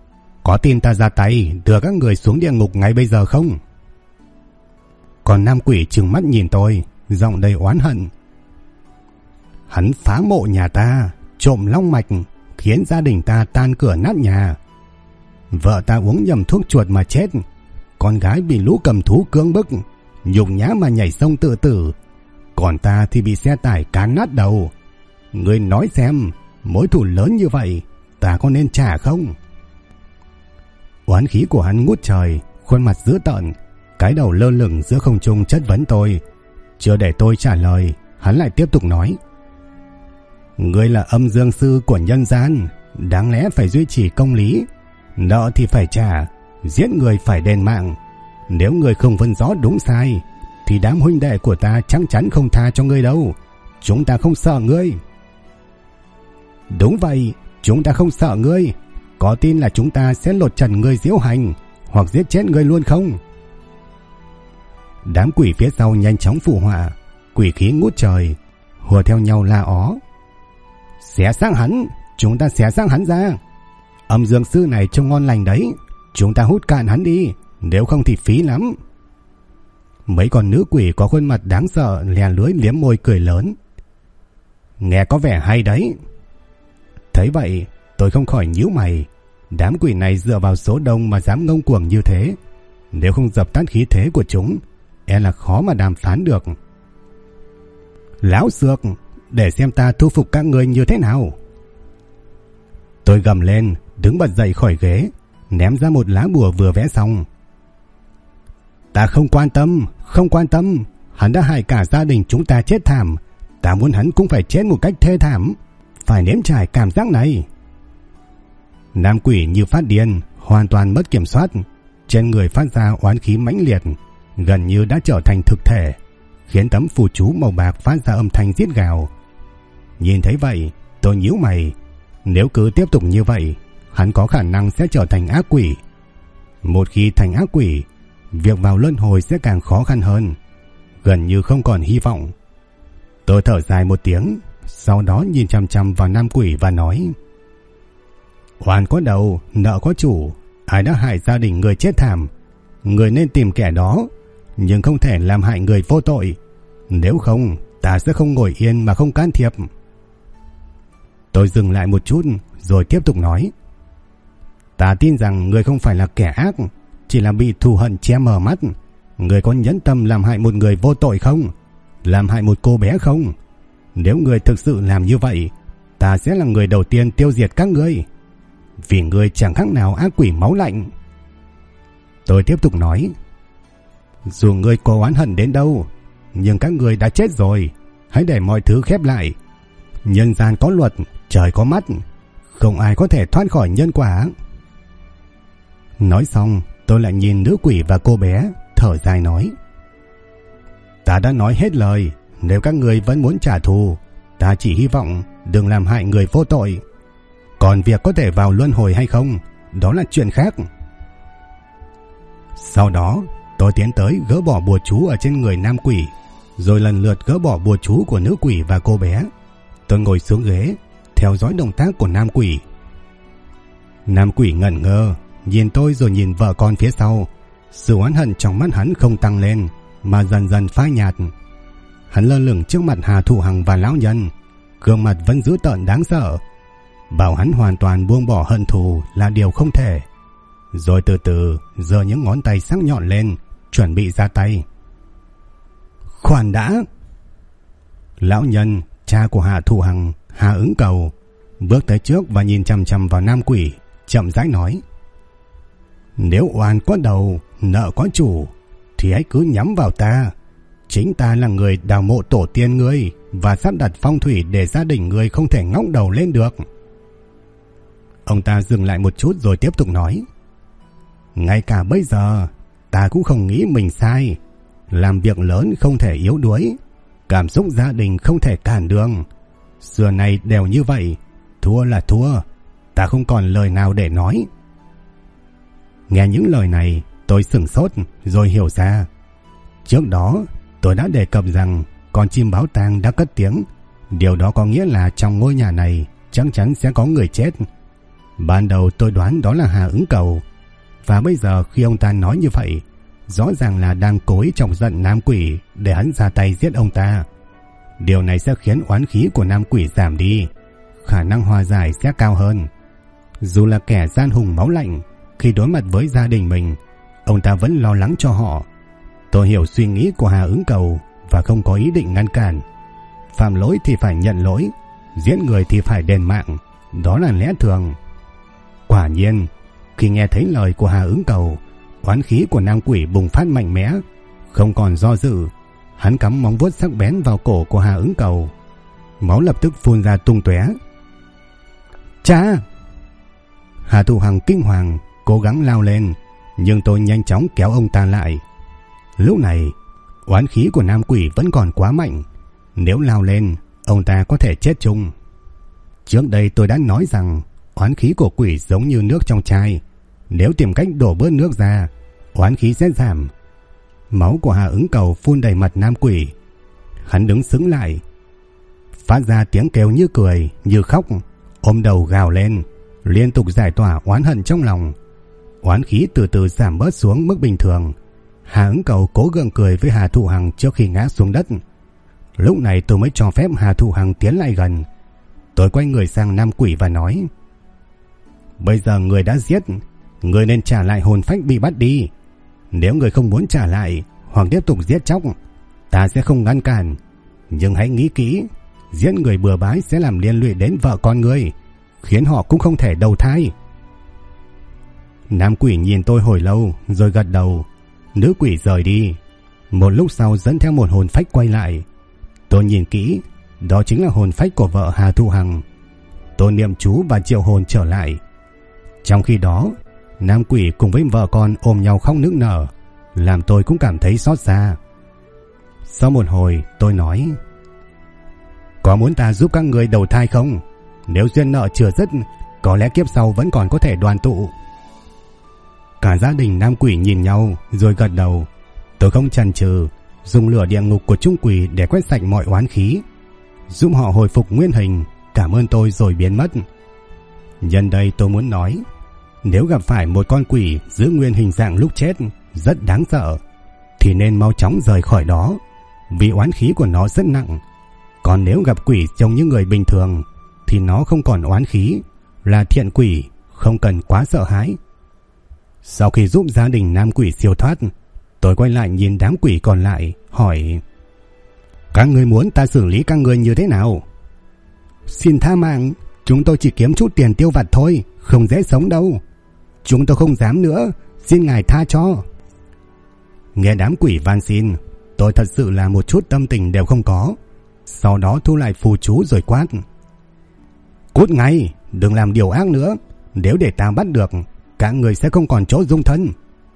Có tin ta ra tay đưa các người xuống địa ngục ngay bây giờ không? Còn nam quỷ trừng mắt nhìn tôi, giọng đầy oán hận. Hắn phá mộ nhà ta, trộm long mạch, khiến gia đình ta tan cửa nát nhà. Vợ ta uống nhầm thuốc chuột mà chết, con gái bị lũ cầm thú cưỡng bức, nhục nhã mà nhảy sông tự tử. Còn ta thì bị xe tải cán nát đầu. Ngươi nói xem, mối thù lớn như vậy ta có nên trả không? Oán khí của hắn ngút trời, khuôn mặt dữ tợn, cái đầu lơ lửng giữa không trung chất vấn tôi. Chưa để tôi trả lời, hắn lại tiếp tục nói. Ngươi là âm dương sư của nhân gian, đáng lẽ phải duy trì công lý. Nợ thì phải trả, giết người phải đền mạng. Nếu ngươi không phân rõ đúng sai thì đám huynh đệ của ta chắc chắn không tha cho ngươi đâu. Chúng ta không sợ ngươi. Đúng vậy, chúng ta không sợ ngươi. Có tin là chúng ta sẽ lột trần ngươi diễu hành, hoặc giết chết ngươi luôn không? Đám quỷ phía sau nhanh chóng phụ họa, quỷ khí ngút trời, hùa theo nhau la ó. Xé xác hắn, chúng ta xé xác hắn ra. Âm dương sư này trông ngon lành đấy, chúng ta hút cạn hắn đi, nếu không thì phí lắm. Mấy con nữ quỷ có khuôn mặt đáng sợ lè lưỡi liếm môi cười lớn. Nghe có vẻ hay đấy. Thấy vậy, tôi không khỏi nhíu mày. Đám quỷ này dựa vào số đông mà dám ngông cuồng như thế, nếu không dập tắt khí thế của chúng, e là khó mà đàm phán được. Lão xược, để xem ta thu phục các ngươi như thế nào. Tôi gầm lên, đứng bật dậy khỏi ghế, ném ra một lá bùa vừa vẽ xong. Ta không quan tâm, hắn đã hại cả gia đình chúng ta chết thảm. Ta muốn hắn cũng phải chết một cách thê thảm, phải nếm trải cảm giác này. Nam quỷ như phát điên, hoàn toàn mất kiểm soát, trên người phát ra oán khí mãnh liệt, gần như đã trở thành thực thể, khiến tấm phù chú màu bạc phát ra âm thanh rít gào. Nhìn thấy vậy, tôi nhíu mày. Nếu cứ tiếp tục như vậy, hắn có khả năng sẽ trở thành ác quỷ. Một khi thành ác quỷ, việc vào luân hồi sẽ càng khó khăn hơn, gần như không còn hy vọng. Tôi thở dài một tiếng, sau đó nhìn chằm chằm vào nam quỷ và nói: oan có đầu, nợ có chủ. Ai đã hại gia đình người chết thảm, người nên tìm kẻ đó, nhưng không thể làm hại người vô tội. Nếu không, ta sẽ không ngồi yên mà không can thiệp. Tôi dừng lại một chút rồi tiếp tục nói: ta tin rằng người không phải là kẻ ác, chỉ là bị thù hận che mờ mắt. Người có nhẫn tâm làm hại một người vô tội không? Làm hại một cô bé không? Nếu người thực sự làm như vậy, ta sẽ là người đầu tiên tiêu diệt các ngươi, vì ngươi chẳng khác nào ác quỷ máu lạnh. Tôi tiếp tục nói: dù ngươi có oán hận đến đâu, nhưng các ngươi đã chết rồi. Hãy để mọi thứ khép lại. Nhân gian có luật, trời có mắt, không ai có thể thoát khỏi nhân quả. Nói xong, tôi lại nhìn nữ quỷ và cô bé, thở dài nói: ta đã nói hết lời. Nếu các ngươi vẫn muốn trả thù, ta chỉ hy vọng đừng làm hại người vô tội. Còn việc có thể vào luân hồi hay không, đó là chuyện khác. Sau đó, tôi tiến tới gỡ bỏ bùa chú ở trên người nam quỷ, rồi lần lượt gỡ bỏ bùa chú của nữ quỷ và cô bé. Tôi ngồi xuống ghế, theo dõi động tác của nam quỷ. Nam quỷ ngẩn ngơ, nhìn tôi rồi nhìn vợ con phía sau. Sự oán hận trong mắt hắn không tăng lên, mà dần dần phai nhạt. Hắn lơ lửng trước mặt Hà Thụ Hằng và lão nhân, gương mặt vẫn dữ tợn đáng sợ. Bảo hắn hoàn toàn buông bỏ hận thù là điều không thể. Rồi từ từ giơ những ngón tay sắc nhọn lên, chuẩn bị ra tay. Khoan đã! Lão nhân, cha của Hà Thụ Hằng, Hà Ứng Cầu, bước tới trước và nhìn chằm chằm vào nam quỷ, chậm rãi nói: nếu oan có đầu, nợ có chủ, thì hãy cứ nhắm vào ta. Chính ta là người đào mộ tổ tiên ngươi và sắp đặt phong thủy để gia đình ngươi không thể ngóc đầu lên được. Ông ta dừng lại một chút rồi tiếp tục nói: ngay cả bây giờ, ta cũng không nghĩ mình sai. Làm việc lớn không thể yếu đuối, cảm xúc gia đình không thể cản đường. Xưa nay đều như vậy, thua là thua, ta không còn lời nào để nói. Nghe những lời này, tôi sửng sốt rồi hiểu ra. Trước đó, tôi đã đề cập rằng con chim báo tang đã cất tiếng. Điều đó có nghĩa là trong ngôi nhà này chắc chắn sẽ có người chết. Ban đầu tôi đoán đó là Hà Ứng Cầu, và bây giờ khi ông ta nói như vậy, rõ ràng là đang cố ý chọc giận Nam Quỷ để hắn ra tay giết ông ta. Điều này sẽ khiến oán khí của Nam Quỷ giảm đi, khả năng hòa giải sẽ cao hơn. Dù là kẻ gian hùng máu lạnh, khi đối mặt với gia đình mình, ông ta vẫn lo lắng cho họ. Tôi hiểu suy nghĩ của Hà Ứng Cầu và không có ý định ngăn cản. Phạm lỗi thì phải nhận lỗi, giết người thì phải đền mạng, đó là lẽ thường. Quả nhiên, khi nghe thấy lời của Hà Ứng Cầu, oán khí của Nam Quỷ bùng phát mạnh mẽ, không còn do dự, hắn cắm móng vuốt sắc bén vào cổ của Hà Ứng Cầu. Máu lập tức phun ra tung tóe. Cha! Hà Thụ Hằng kinh hoàng, cố gắng lao lên, nhưng tôi nhanh chóng kéo ông ta lại. Lúc này, oán khí của Nam Quỷ vẫn còn quá mạnh, nếu lao lên, ông ta có thể chết chung. Trước đây tôi đã nói rằng oán khí của quỷ giống như nước trong chai, nếu tìm cách đổ bớt nước ra, oán khí sẽ giảm. Máu của Hà Ứng Cầu phun đầy mặt Nam Quỷ. Hắn đứng sững lại, phát ra tiếng kêu như cười, như khóc, ôm đầu gào lên, liên tục giải tỏa oán hận trong lòng. Oán khí từ từ giảm bớt xuống mức bình thường. Hà Ứng Cầu cố gượng cười với Hà Thụ Hằng trước khi ngã xuống đất. Lúc này tôi mới cho phép Hà Thụ Hằng tiến lại gần. Tôi quay người sang Nam Quỷ và nói: bây giờ người đã giết, người nên trả lại hồn phách bị bắt đi. Nếu người không muốn trả lại hoặc tiếp tục giết chóc, ta sẽ không ngăn cản. Nhưng hãy nghĩ kỹ, giết người bừa bãi sẽ làm liên lụy đến vợ con người, khiến họ cũng không thể đầu thai. Nam Quỷ nhìn tôi hồi lâu rồi gật đầu. Nữ quỷ rời đi. Một lúc sau dẫn theo một hồn phách quay lại. Tôi nhìn kỹ, đó chính là hồn phách của vợ Hà Thụ Hằng. Tôi niệm chú và triệu hồn trở lại. Trong khi đó, Nam Quỷ cùng với vợ con ôm nhau khóc nức nở, làm tôi cũng cảm thấy xót xa. Sau một hồi tôi nói: có muốn ta giúp các người đầu thai không? Nếu duyên nợ chưa dứt, có lẽ kiếp sau vẫn còn có thể đoàn tụ. Cả gia đình Nam Quỷ nhìn nhau rồi gật đầu. Tôi không chần chừ, dùng lửa địa ngục của Trung Quỷ để quét sạch mọi oán khí, giúp họ hồi phục nguyên hình, cảm ơn tôi rồi biến mất. Nhân đây tôi muốn nói, nếu gặp phải một con quỷ giữ nguyên hình dạng lúc chết rất đáng sợ, thì nên mau chóng rời khỏi đó, vì oán khí của nó rất nặng. Còn nếu gặp quỷ trông như người bình thường thì nó không còn oán khí, là thiện quỷ, không cần quá sợ hãi. Sau khi giúp gia đình Nam Quỷ siêu thoát, tôi quay lại nhìn đám quỷ còn lại, hỏi: các ngươi muốn ta xử lý các ngươi như thế nào? Xin tha mạng, chúng tôi chỉ kiếm chút tiền tiêu vặt thôi, không dễ sống đâu. Chúng tôi không dám nữa, xin ngài tha cho. Nghe đám quỷ van xin, tôi thật sự là một chút tâm tình đều không có. Sau đó thu lại phù chú rồi quát: cút ngay, đừng làm điều ác nữa. Nếu để ta bắt được, các người sẽ không còn chỗ dung thân.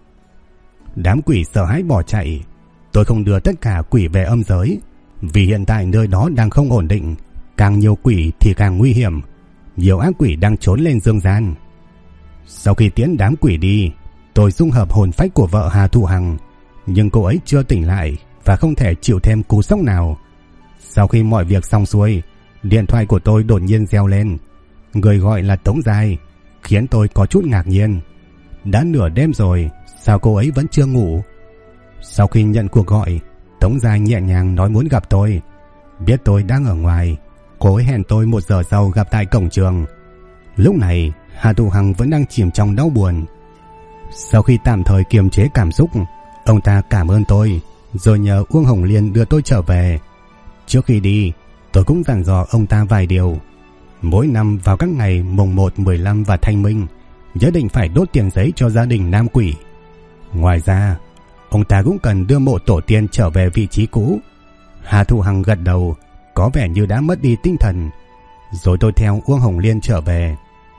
Đám quỷ sợ hãi bỏ chạy. Tôi không đưa tất cả quỷ về âm giới, vì hiện tại nơi đó đang không ổn định. Càng nhiều quỷ thì càng nguy hiểm. Nhiều ác quỷ đang trốn lên dương gian. Sau khi tiễn đám quỷ đi, tôi dung hợp hồn phách của vợ Hà Thụ Hằng, nhưng cô ấy chưa tỉnh lại và không thể chịu thêm cú sốc nào. Sau khi mọi việc xong xuôi, điện thoại của tôi đột nhiên reo lên. Người gọi là Tống Giai, khiến tôi có chút ngạc nhiên. Đã nửa đêm rồi, sao cô ấy vẫn chưa ngủ? Sau khi nhận cuộc gọi, Tống Giai nhẹ nhàng nói muốn gặp tôi. Biết tôi đang ở ngoài, cô ấy hẹn tôi 1 giờ sau gặp tại cổng trường. Lúc này Hà Thụ Hằng vẫn đang chìm trong đau buồn. Sau khi tạm thời kiềm chế cảm xúc, ông ta cảm ơn tôi, rồi nhờ Uông Hồng Liên đưa tôi trở về. Trước khi đi, tôi cũng dặn dò ông ta vài điều. Mỗi năm vào các ngày mùng 1, 15 và Thanh Minh, nhất định phải đốt tiền giấy cho gia đình Nam Quỷ. Ngoài ra, ông ta cũng cần đưa mộ tổ tiên trở về vị trí cũ. Hà Thụ Hằng gật đầu, có vẻ như đã mất đi tinh thần. Rồi tôi theo Uông Hồng Liên trở về.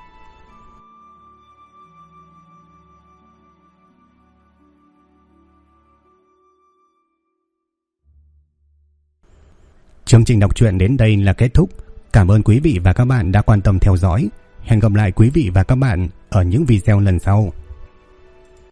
Chương trình đọc truyện đến đây là kết thúc. Cảm ơn quý vị và các bạn đã quan tâm theo dõi. Hẹn gặp lại quý vị và các bạn ở những video lần sau.